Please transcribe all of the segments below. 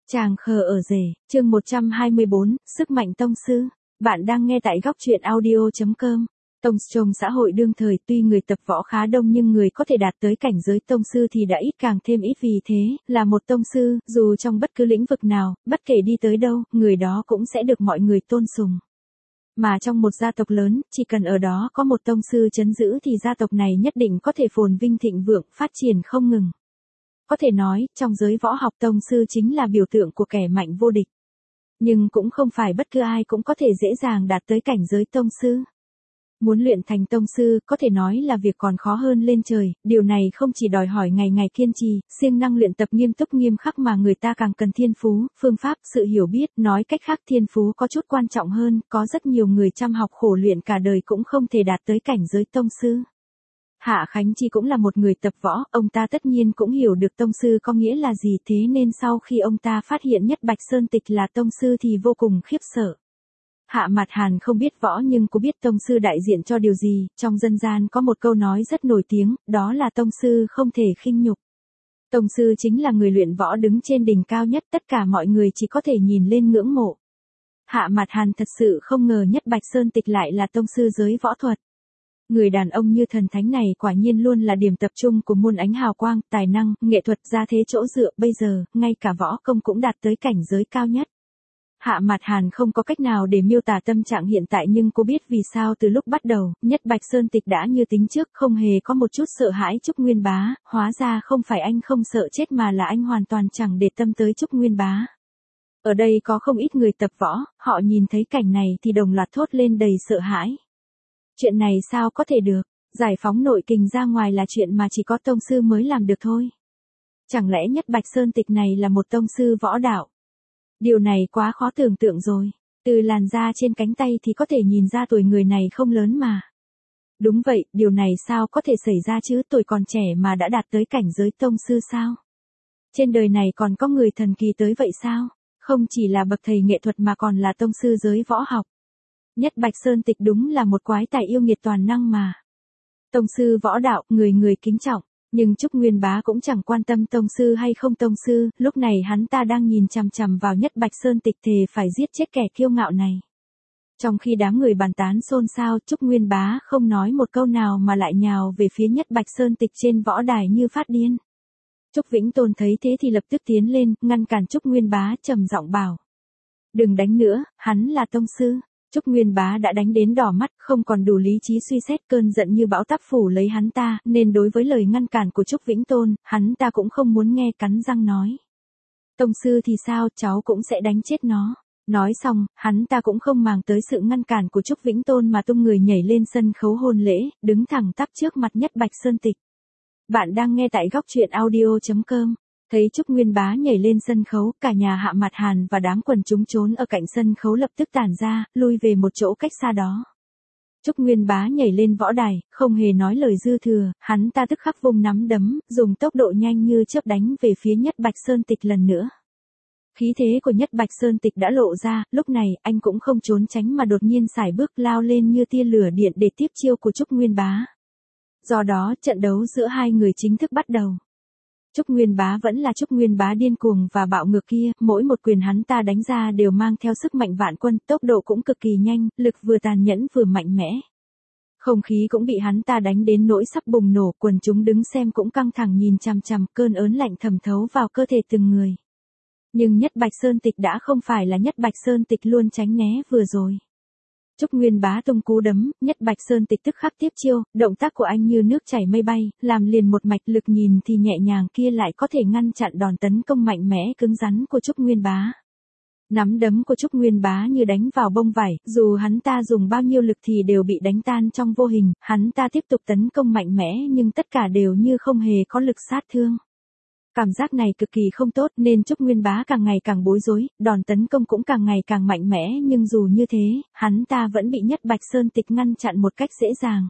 Chàng khờ ở rể, chương 124, sức mạnh tông sư. Bạn đang nghe tại góc truyện audio.com. Tông trong xã hội đương thời tuy người tập võ khá đông nhưng người có thể đạt tới cảnh giới tông sư thì đã ít càng thêm ít, vì thế, là một tông sư, dù trong bất cứ lĩnh vực nào, bất kể đi tới đâu, người đó cũng sẽ được mọi người tôn sùng. Mà trong một gia tộc lớn, chỉ cần ở đó có một tông sư trấn giữ thì gia tộc này nhất định có thể phồn vinh thịnh vượng, phát triển không ngừng. Có thể nói, trong giới võ học tông sư chính là biểu tượng của kẻ mạnh vô địch. Nhưng cũng không phải bất cứ ai cũng có thể dễ dàng đạt tới cảnh giới tông sư. Muốn luyện thành tông sư, có thể nói là việc còn khó hơn lên trời, điều này không chỉ đòi hỏi ngày ngày kiên trì, siêng năng luyện tập nghiêm túc nghiêm khắc mà người ta càng cần thiên phú, phương pháp, sự hiểu biết, nói cách khác thiên phú có chút quan trọng hơn, có rất nhiều người chăm học khổ luyện cả đời cũng không thể đạt tới cảnh giới tông sư. Hạ Khánh Chi cũng là một người tập võ, ông ta tất nhiên cũng hiểu được tông sư có nghĩa là gì, thế nên sau khi ông ta phát hiện Nhất Bạch Sơn Tịch là tông sư thì vô cùng khiếp sợ. Hạ Mạt Hàn không biết võ nhưng cô biết tông sư đại diện cho điều gì, trong dân gian có một câu nói rất nổi tiếng, đó là tông sư không thể khinh nhục. Tông sư chính là người luyện võ đứng trên đỉnh cao nhất, tất cả mọi người chỉ có thể nhìn lên ngưỡng mộ. Hạ Mạt Hàn thật sự không ngờ Nhất Bạch Sơn Tịch lại là tông sư giới võ thuật. Người đàn ông như thần thánh này quả nhiên luôn là điểm tập trung của muôn ánh hào quang, tài năng, nghệ thuật, gia thế chỗ dựa, bây giờ, ngay cả võ công cũng đạt tới cảnh giới cao nhất. Hạ Mạt Hàn không có cách nào để miêu tả tâm trạng hiện tại nhưng cô biết vì sao từ lúc bắt đầu, Nhất Bạch Sơn Tịch đã như tính trước, không hề có một chút sợ hãi Trúc Nguyên Bá, hóa ra không phải anh không sợ chết mà là anh hoàn toàn chẳng để tâm tới Trúc Nguyên Bá. Ở đây có không ít người tập võ, họ nhìn thấy cảnh này thì đồng loạt thốt lên đầy sợ hãi. Chuyện này sao có thể được, giải phóng nội kình ra ngoài là chuyện mà chỉ có tông sư mới làm được thôi. Chẳng lẽ Nhất Bạch Sơn Tịch này là một tông sư võ đạo? Điều này quá khó tưởng tượng rồi, từ làn da trên cánh tay thì có thể nhìn ra tuổi người này không lớn mà. Đúng vậy, điều này sao có thể xảy ra chứ, tuổi còn trẻ mà đã đạt tới cảnh giới tông sư sao? Trên đời này còn có người thần kỳ tới vậy sao? Không chỉ là bậc thầy nghệ thuật mà còn là tông sư giới võ học. Nhất Bạch Sơn Tịch đúng là một quái tài yêu nghiệt toàn năng mà. Tông sư võ đạo, người người kính trọng, nhưng Trúc Nguyên Bá cũng chẳng quan tâm tông sư hay không tông sư, lúc này hắn ta đang nhìn chằm chằm vào Nhất Bạch Sơn Tịch thề phải giết chết kẻ kiêu ngạo này. Trong khi đám người bàn tán xôn xao, Trúc Nguyên Bá không nói một câu nào mà lại nhào về phía Nhất Bạch Sơn Tịch trên võ đài như phát điên. Trúc Vĩnh Tôn thấy thế thì lập tức tiến lên, ngăn cản Trúc Nguyên Bá, trầm giọng bảo: "Đừng đánh nữa, hắn là tông sư." Trúc Nguyên Bá đã đánh đến đỏ mắt, không còn đủ lý trí suy xét, cơn giận như bão táp phủ lấy hắn ta, nên đối với lời ngăn cản của Trúc Vĩnh Tôn, hắn ta cũng không muốn nghe, cắn răng nói: "Tông sư thì sao, cháu cũng sẽ đánh chết nó." Nói xong, hắn ta cũng không màng tới sự ngăn cản của Trúc Vĩnh Tôn mà tung người nhảy lên sân khấu hôn lễ, đứng thẳng tắp trước mặt Nhất Bạch Sơn Tịch. Bạn đang nghe tại góc truyện audio.com. Thấy Trúc Nguyên Bá nhảy lên sân khấu, cả nhà Hạ Mạt Hàn và đám quần chúng trốn ở cạnh sân khấu lập tức tản ra, lui về một chỗ cách xa đó. Trúc Nguyên Bá nhảy lên võ đài, không hề nói lời dư thừa, hắn ta tức khắc vung nắm đấm, dùng tốc độ nhanh như chớp đánh về phía Nhất Bạch Sơn Tịch lần nữa. Khí thế của Nhất Bạch Sơn Tịch đã lộ ra, lúc này anh cũng không trốn tránh mà đột nhiên sải bước lao lên như tia lửa điện để tiếp chiêu của Trúc Nguyên Bá. Do đó, trận đấu giữa hai người chính thức bắt đầu. Trúc Nguyên Bá vẫn là Trúc Nguyên Bá điên cuồng và bạo ngược kia, mỗi một quyền hắn ta đánh ra đều mang theo sức mạnh vạn quân, tốc độ cũng cực kỳ nhanh, lực vừa tàn nhẫn vừa mạnh mẽ. Không khí cũng bị hắn ta đánh đến nỗi sắp bùng nổ, quần chúng đứng xem cũng căng thẳng nhìn chằm chằm, cơn ớn lạnh thẩm thấu vào cơ thể từng người. Nhưng Nhất Bạch Sơn Tịch đã không phải là Nhất Bạch Sơn Tịch luôn tránh né vừa rồi. Trúc Nguyên Bá tung cú đấm, Nhất Bạch Sơn Tịch tức khắc tiếp chiêu, động tác của anh như nước chảy mây bay, làm liền một mạch, lực nhìn thì nhẹ nhàng kia lại có thể ngăn chặn đòn tấn công mạnh mẽ cứng rắn của Trúc Nguyên Bá. Nắm đấm của Trúc Nguyên Bá như đánh vào bông vải, dù hắn ta dùng bao nhiêu lực thì đều bị đánh tan trong vô hình, hắn ta tiếp tục tấn công mạnh mẽ nhưng tất cả đều như không hề có lực sát thương. Cảm giác này cực kỳ không tốt nên Trúc Nguyên Bá càng ngày càng bối rối, đòn tấn công cũng càng ngày càng mạnh mẽ nhưng dù như thế, hắn ta vẫn bị Nhất Bạch Sơn Tịch ngăn chặn một cách dễ dàng.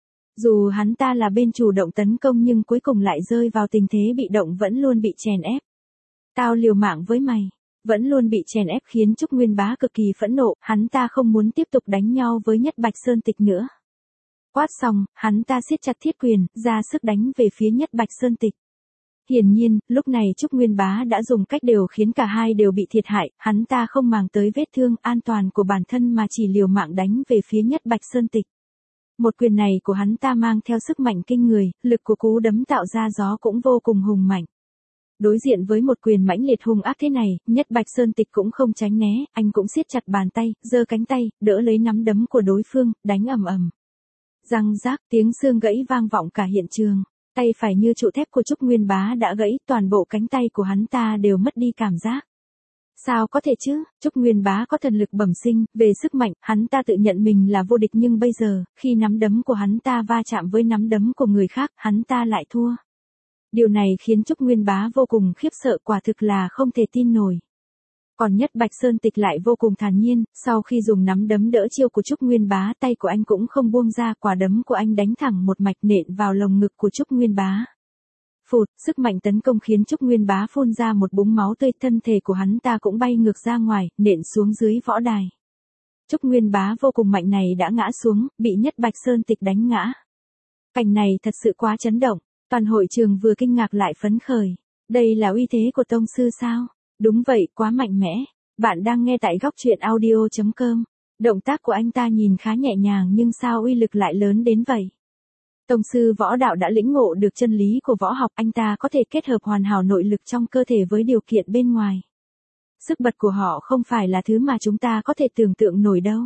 Dù hắn ta là bên chủ động tấn công nhưng cuối cùng lại rơi vào tình thế bị động, vẫn luôn bị chèn ép. "Tao liều mạng với mày." Vẫn luôn bị chèn ép khiến Trúc Nguyên Bá cực kỳ phẫn nộ, hắn ta không muốn tiếp tục đánh nhau với Nhất Bạch Sơn Tịch nữa. Quát xong, hắn ta siết chặt thiết quyền, ra sức đánh về phía Nhất Bạch Sơn Tịch. Hiển nhiên, lúc này Trúc Nguyên Bá đã dùng cách đều khiến cả hai đều bị thiệt hại, hắn ta không màng tới vết thương an toàn của bản thân mà chỉ liều mạng đánh về phía Nhất Bạch Sơn Tịch. Một quyền này của hắn ta mang theo sức mạnh kinh người, lực của cú đấm tạo ra gió cũng vô cùng hùng mạnh. Đối diện với một quyền mãnh liệt hung ác thế này, Nhất Bạch Sơn Tịch cũng không tránh né, anh cũng siết chặt bàn tay, giơ cánh tay, đỡ lấy nắm đấm của đối phương, đánh ầm ầm. Răng rác, tiếng xương gãy vang vọng cả hiện trường. Tay phải như trụ thép của Trúc Nguyên Bá đã gãy, toàn bộ cánh tay của hắn ta đều mất đi cảm giác. Sao có thể chứ, Trúc Nguyên Bá có thần lực bẩm sinh, về sức mạnh, hắn ta tự nhận mình là vô địch nhưng bây giờ, khi nắm đấm của hắn ta va chạm với nắm đấm của người khác, hắn ta lại thua. Điều này khiến Trúc Nguyên Bá vô cùng khiếp sợ, quả thực là không thể tin nổi. Còn Nhất Bạch Sơn Tịch lại vô cùng thản nhiên, sau khi dùng nắm đấm đỡ chiêu của Trúc Nguyên Bá, tay của anh cũng không buông ra, quả đấm của anh đánh thẳng một mạch nện vào lồng ngực của Trúc Nguyên Bá. Phụt, sức mạnh tấn công khiến Trúc Nguyên Bá phun ra một búng máu tươi, thân thể của hắn ta cũng bay ngược ra ngoài, nện xuống dưới võ đài. Trúc Nguyên Bá vô cùng mạnh này đã ngã xuống, bị Nhất Bạch Sơn Tịch đánh ngã. Cảnh này thật sự quá chấn động, toàn hội trường vừa kinh ngạc lại phấn khởi. Đây là uy thế của tông sư sao? Đúng vậy, quá mạnh mẽ. Bạn đang nghe tại góc truyện audio.com. Động tác của anh ta nhìn khá nhẹ nhàng nhưng sao uy lực lại lớn đến vậy? Tông sư võ đạo đã lĩnh ngộ được chân lý của võ học, anh ta có thể kết hợp hoàn hảo nội lực trong cơ thể với điều kiện bên ngoài. Sức bật của họ không phải là thứ mà chúng ta có thể tưởng tượng nổi đâu.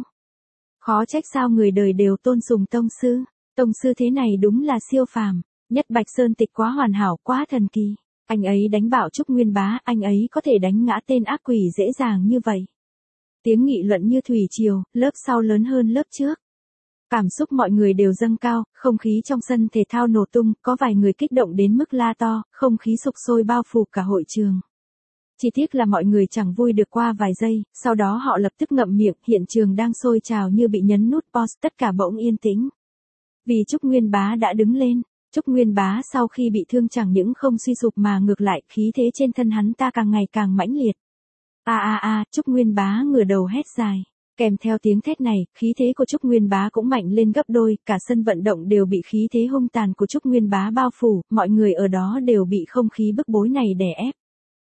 Khó trách sao người đời đều tôn sùng tông sư. Tông sư thế này đúng là siêu phàm. Nhất Bạch Sơn Tịch quá hoàn hảo, quá thần kỳ. Anh ấy đánh bạo Trúc Nguyên Bá, anh ấy có thể đánh ngã tên ác quỷ dễ dàng như vậy. Tiếng nghị luận như thủy triều, lớp sau lớn hơn lớp trước. Cảm xúc mọi người đều dâng cao, không khí trong sân thể thao nổ tung, có vài người kích động đến mức la to, không khí sục sôi bao phủ cả hội trường. Chỉ tiếc là mọi người chẳng vui được qua vài giây, sau đó họ lập tức ngậm miệng, hiện trường đang sôi trào như bị nhấn nút pause, tất cả bỗng yên tĩnh. Vì Trúc Nguyên Bá đã đứng lên. Trúc Nguyên Bá sau khi bị thương chẳng những không suy sụp mà ngược lại, khí thế trên thân hắn ta càng ngày càng mãnh liệt. Trúc Nguyên Bá ngửa đầu hét dài. Kèm theo tiếng thét này, khí thế của Trúc Nguyên Bá cũng mạnh lên gấp đôi, cả sân vận động đều bị khí thế hung tàn của Trúc Nguyên Bá bao phủ, mọi người ở đó đều bị không khí bức bối này đè ép.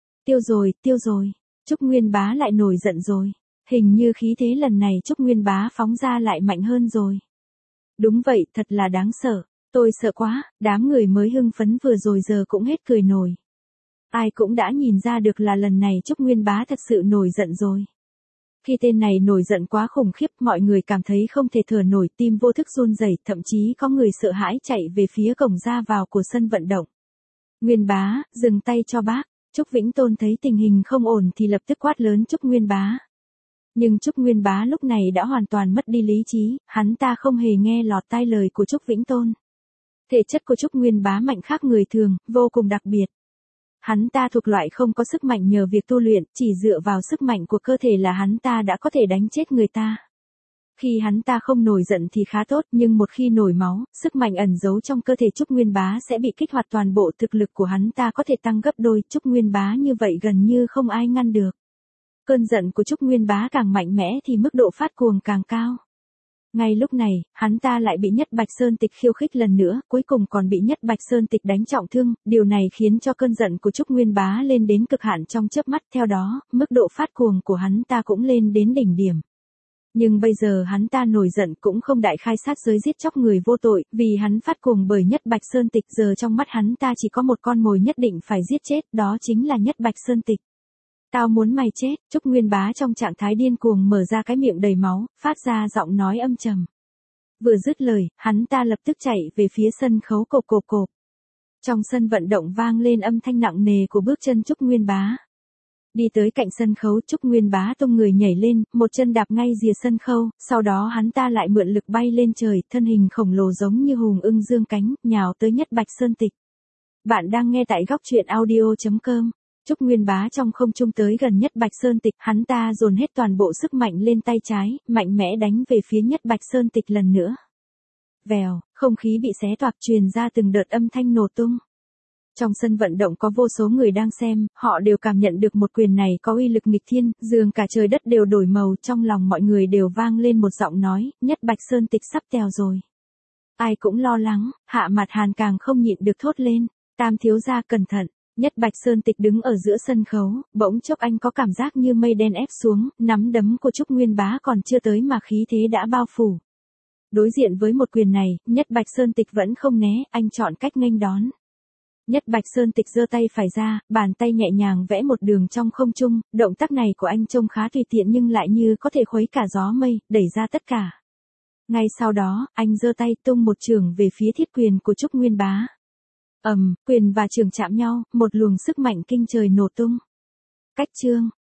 Tiêu rồi, Trúc Nguyên Bá lại nổi giận rồi. Hình như khí thế lần này Trúc Nguyên Bá phóng ra lại mạnh hơn rồi. Đúng vậy, thật là đáng sợ. Tôi sợ quá, đám người mới hưng phấn vừa rồi giờ cũng hết cười nổi. Ai cũng đã nhìn ra được là lần này Trúc Nguyên Bá thật sự nổi giận rồi. Khi tên này nổi giận quá khủng khiếp, mọi người cảm thấy không thể thở nổi, tim vô thức run rẩy, thậm chí có người sợ hãi chạy về phía cổng ra vào của sân vận động. Nguyên Bá, dừng tay cho bác. Trúc Vĩnh Tôn thấy tình hình không ổn thì lập tức quát lớn Trúc Nguyên Bá. Nhưng Trúc Nguyên Bá lúc này đã hoàn toàn mất đi lý trí, hắn ta không hề nghe lọt tai lời của Trúc Vĩnh Tôn. Thể chất của Trúc Nguyên Bá mạnh khác người thường, vô cùng đặc biệt. Hắn ta thuộc loại không có sức mạnh nhờ việc tu luyện, chỉ dựa vào sức mạnh của cơ thể là hắn ta đã có thể đánh chết người ta. Khi hắn ta không nổi giận thì khá tốt, nhưng một khi nổi máu, sức mạnh ẩn giấu trong cơ thể Trúc Nguyên Bá sẽ bị kích hoạt, toàn bộ thực lực của hắn ta có thể tăng gấp đôi, Trúc Nguyên Bá như vậy gần như không ai ngăn được. Cơn giận của Trúc Nguyên Bá càng mạnh mẽ thì mức độ phát cuồng càng cao. Ngay lúc này, hắn ta lại bị Nhất Bạch Sơn Tịch khiêu khích lần nữa, cuối cùng còn bị Nhất Bạch Sơn Tịch đánh trọng thương, điều này khiến cho cơn giận của Trúc Nguyên Bá lên đến cực hạn trong chớp mắt, theo đó, mức độ phát cuồng của hắn ta cũng lên đến đỉnh điểm. Nhưng bây giờ hắn ta nổi giận cũng không đại khai sát giới giết chóc người vô tội, vì hắn phát cuồng bởi Nhất Bạch Sơn Tịch, giờ trong mắt hắn ta chỉ có một con mồi nhất định phải giết chết, đó chính là Nhất Bạch Sơn Tịch. Tao muốn mày chết, Trúc Nguyên Bá trong trạng thái điên cuồng mở ra cái miệng đầy máu, phát ra giọng nói âm trầm. Vừa dứt lời, hắn ta lập tức chạy về phía sân khấu cộp cộp cộp. Trong sân vận động vang lên âm thanh nặng nề của bước chân Trúc Nguyên Bá. Đi tới cạnh sân khấu, Trúc Nguyên Bá tung người nhảy lên, một chân đạp ngay rìa sân khấu, sau đó hắn ta lại mượn lực bay lên trời, thân hình khổng lồ giống như hùng ưng dương cánh, nhào tới Nhất Bạch Sơn Tịch. Bạn đang nghe tại góc truyện audio.com. Trúc Nguyên Bá trong không trung tới gần Nhất Bạch Sơn Tịch, hắn ta dồn hết toàn bộ sức mạnh lên tay trái, mạnh mẽ đánh về phía Nhất Bạch Sơn Tịch lần nữa. Vèo, không khí bị xé toạc, truyền ra từng đợt âm thanh nổ tung. Trong sân vận động có vô số người đang xem, họ đều cảm nhận được một quyền này có uy lực nghịch thiên, dường cả trời đất đều đổi màu, trong lòng mọi người đều vang lên một giọng nói, Nhất Bạch Sơn Tịch sắp tèo rồi. Ai cũng lo lắng, Hạ Mặt Hàn càng không nhịn được thốt lên, Tam thiếu gia cẩn thận. Nhất Bạch Sơn Tịch đứng ở giữa sân khấu, bỗng chốc anh có cảm giác như mây đen ép xuống, nắm đấm của Trúc Nguyên Bá còn chưa tới mà khí thế đã bao phủ. Đối diện với một quyền này, Nhất Bạch Sơn Tịch vẫn không né, anh chọn cách nghênh đón. Nhất Bạch Sơn Tịch giơ tay phải ra, bàn tay nhẹ nhàng vẽ một đường trong không trung, động tác này của anh trông khá tùy tiện nhưng lại như có thể khuấy cả gió mây, đẩy ra tất cả. Ngay sau đó, anh giơ tay tung một chưởng về phía thiết quyền của Trúc Nguyên Bá. Quyền và chưởng chạm nhau, một luồng sức mạnh kinh trời nổ tung. Cách chương